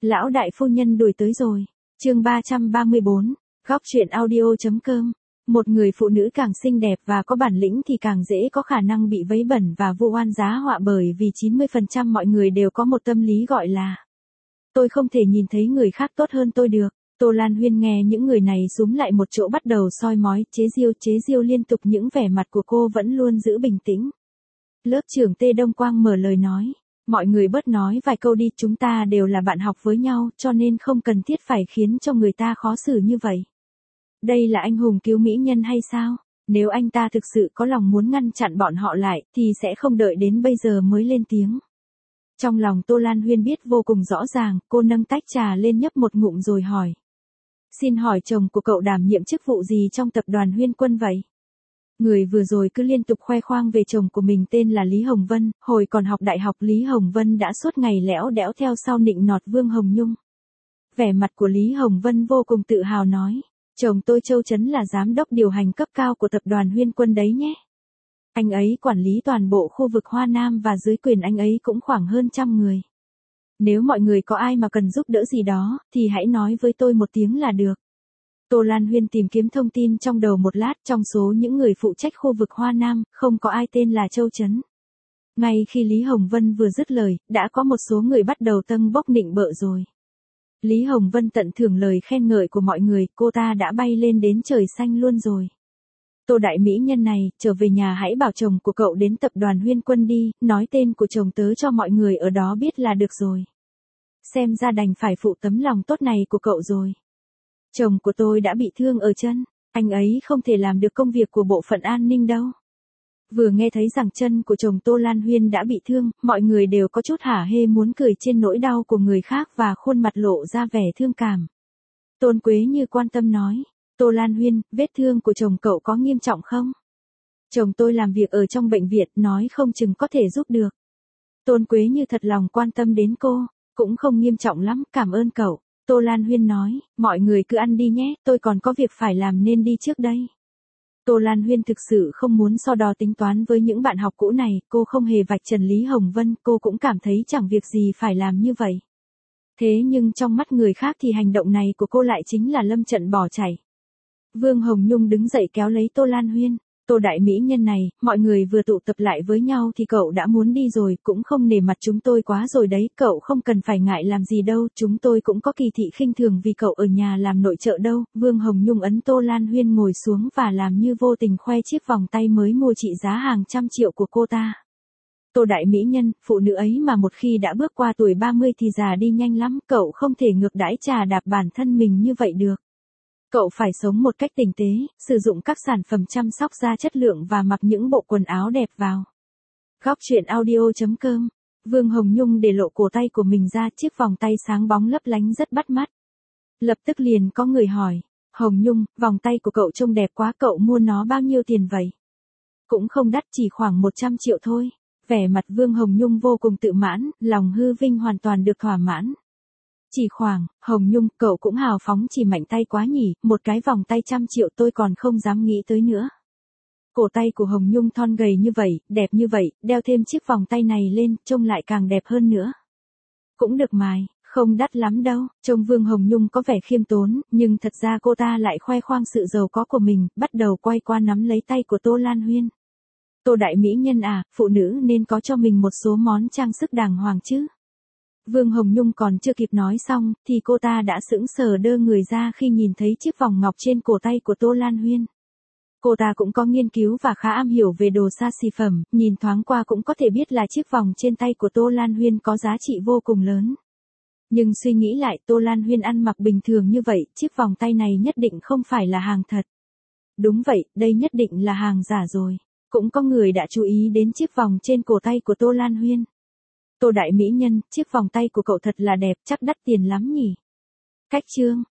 Lão đại phu nhân đuổi tới rồi. Chương 334, góc truyện audio.com. Một người phụ nữ càng xinh đẹp và có bản lĩnh thì càng dễ có khả năng bị vấy bẩn và vu oan giá họa, bởi vì 90% mọi người đều có một tâm lý gọi là tôi không thể nhìn thấy người khác tốt hơn tôi được. Tô Lan Huyên nghe những người này xúm lại một chỗ bắt đầu soi mói, chế giễu liên tục, những vẻ mặt của cô vẫn luôn giữ bình tĩnh. Lớp trưởng Tê Đông Quang mở lời nói. Mọi người bớt nói vài câu đi, chúng ta đều là bạn học với nhau, cho nên không cần thiết phải khiến cho người ta khó xử như vậy. Đây là anh hùng cứu mỹ nhân hay sao? Nếu anh ta thực sự có lòng muốn ngăn chặn bọn họ lại, thì sẽ không đợi đến bây giờ mới lên tiếng. Trong lòng Tô Lan Huyên biết vô cùng rõ ràng, cô nâng tách trà lên nhấp một ngụm rồi hỏi. Xin hỏi chồng của cậu đảm nhiệm chức vụ gì trong tập đoàn Huyên Quân vậy? Người vừa rồi cứ liên tục khoe khoang về chồng của mình tên là Lý Hồng Vân, hồi còn học đại học Lý Hồng Vân đã suốt ngày lẽo đẽo theo sau nịnh nọt Vương Hồng Nhung. Vẻ mặt của Lý Hồng Vân vô cùng tự hào nói, chồng tôi Châu Chấn là giám đốc điều hành cấp cao của tập đoàn Huyên Quân đấy nhé. Anh ấy quản lý toàn bộ khu vực Hoa Nam và dưới quyền anh ấy cũng khoảng hơn 100 người. Nếu mọi người có ai mà cần giúp đỡ gì đó, thì hãy nói với tôi một tiếng là được. Tô Lan Huyên tìm kiếm thông tin trong đầu một lát, trong số những người phụ trách khu vực Hoa Nam, không có ai tên là Châu Chấn. Ngay khi Lý Hồng Vân vừa dứt lời, đã có một số người bắt đầu tâng bốc nịnh bợ rồi. Lý Hồng Vân tận thưởng lời khen ngợi của mọi người, cô ta đã bay lên đến trời xanh luôn rồi. Tô đại mỹ nhân này, trở về nhà hãy bảo chồng của cậu đến tập đoàn Huyên Quân đi, nói tên của chồng tớ cho mọi người ở đó biết là được rồi. Xem ra đành phải phụ tấm lòng tốt này của cậu rồi. Chồng của tôi đã bị thương ở chân, anh ấy không thể làm được công việc của bộ phận an ninh đâu. Vừa nghe thấy rằng chân của chồng Tô Lan Huyên đã bị thương, mọi người đều có chút hả hê muốn cười trên nỗi đau của người khác và khuôn mặt lộ ra vẻ thương cảm. Tôn Quế Như quan tâm nói, Tô Lan Huyên, vết thương của chồng cậu có nghiêm trọng không? Chồng tôi làm việc ở trong bệnh viện, nói không chừng có thể giúp được. Tôn Quế Như thật lòng quan tâm đến cô, cũng không nghiêm trọng lắm, cảm ơn cậu. Tô Lan Huyên nói, mọi người cứ ăn đi nhé, tôi còn có việc phải làm nên đi trước đây. Tô Lan Huyên thực sự không muốn so đo tính toán với những bạn học cũ này, cô không hề vạch trần Lý Hồng Vân, cô cũng cảm thấy chẳng việc gì phải làm như vậy. Thế nhưng trong mắt người khác thì hành động này của cô lại chính là lâm trận bỏ chạy. Vương Hồng Nhung đứng dậy kéo lấy Tô Lan Huyên. Tô đại mỹ nhân này, mọi người vừa tụ tập lại với nhau thì cậu đã muốn đi rồi, cũng không nể mặt chúng tôi quá rồi đấy, cậu không cần phải ngại làm gì đâu, chúng tôi cũng có kỳ thị khinh thường vì cậu ở nhà làm nội trợ đâu. Vương Hồng Nhung ấn Tô Lan Huyên ngồi xuống và làm như vô tình khoe chiếc vòng tay mới mua trị giá hàng trăm triệu của cô ta. Tô đại mỹ nhân, phụ nữ ấy mà một khi đã bước qua tuổi 30 thì già đi nhanh lắm, cậu không thể ngược đãi trà đạp bản thân mình như vậy được. Cậu phải sống một cách tinh tế, sử dụng các sản phẩm chăm sóc da chất lượng và mặc những bộ quần áo đẹp vào. Góc truyện audio.com. Vương Hồng Nhung để lộ cổ tay của mình ra, chiếc vòng tay sáng bóng lấp lánh rất bắt mắt. Lập tức liền có người hỏi, Hồng Nhung, vòng tay của cậu trông đẹp quá, cậu mua nó bao nhiêu tiền vậy? Cũng không đắt, chỉ khoảng 100 triệu thôi. Vẻ mặt Vương Hồng Nhung vô cùng tự mãn, lòng hư vinh hoàn toàn được thỏa mãn. Chỉ khoảng, Hồng Nhung, cậu cũng hào phóng chỉ mạnh tay quá nhỉ, một cái vòng tay 100 triệu tôi còn không dám nghĩ tới nữa. Cổ tay của Hồng Nhung thon gầy như vậy, đẹp như vậy, đeo thêm chiếc vòng tay này lên, trông lại càng đẹp hơn nữa. Cũng được mài, không đắt lắm đâu. Trông Vương Hồng Nhung có vẻ khiêm tốn, nhưng thật ra cô ta lại khoe khoang sự giàu có của mình, bắt đầu quay qua nắm lấy tay của Tô Lan Huyên. Tô đại mỹ nhân à, phụ nữ nên có cho mình một số món trang sức đàng hoàng chứ. Vương Hồng Nhung còn chưa kịp nói xong, thì cô ta đã sững sờ đơ người ra khi nhìn thấy chiếc vòng ngọc trên cổ tay của Tô Lan Huyên. Cô ta cũng có nghiên cứu và khá am hiểu về đồ xa xỉ phẩm, nhìn thoáng qua cũng có thể biết là chiếc vòng trên tay của Tô Lan Huyên có giá trị vô cùng lớn. Nhưng suy nghĩ lại, Tô Lan Huyên ăn mặc bình thường như vậy, chiếc vòng tay này nhất định không phải là hàng thật. Đúng vậy, đây nhất định là hàng giả rồi. Cũng có người đã chú ý đến chiếc vòng trên cổ tay của Tô Lan Huyên. Tô đại mỹ nhân, chiếc vòng tay của cậu thật là đẹp, chắc đắt tiền lắm nhỉ. Cách chương.